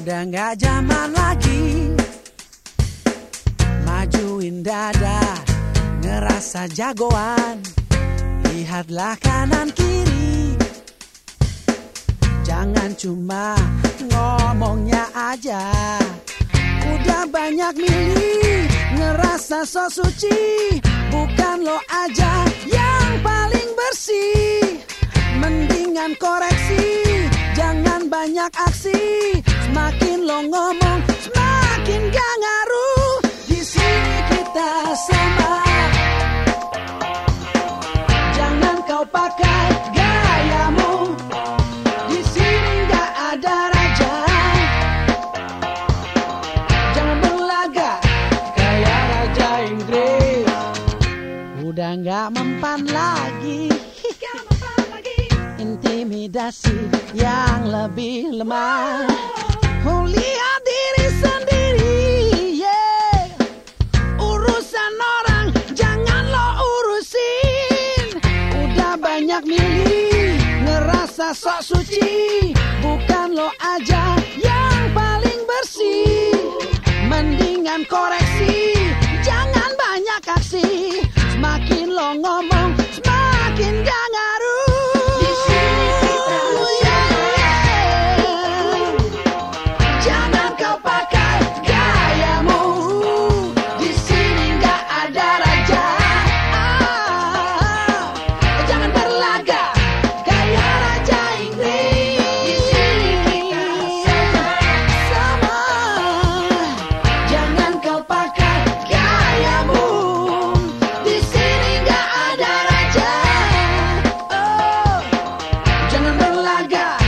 Udah gak zaman lagi majuin dada, ngerasa jagoan. Lihatlah kanan kiri, jangan cuma ngomongnya aja. Udah banyak milih, ngerasa so suci. Bukan lo aja yang paling bersih. Mendingan koreksi, jangan banyak aksi. Semakin lo ngomong, semakin gak ngaruh. Di sini kita sama. Jangan kau pakai gayamu. Di sini gak ada raja. Jangan berlagak kayak raja Inggris. Udah gak mempan lagi. Intimidasi yang lebih lemah. Oh, lihat diri sendiri, yeah. Urusan orang jangan lo urusin. Udah banyak milih, ngerasa sok suci. Bukan lo aja yang paling bersih. Mendingan koreksi, jangan banyak aksi. Semakin lo ngomong, semakin gak ngaruh. Jangan berlagak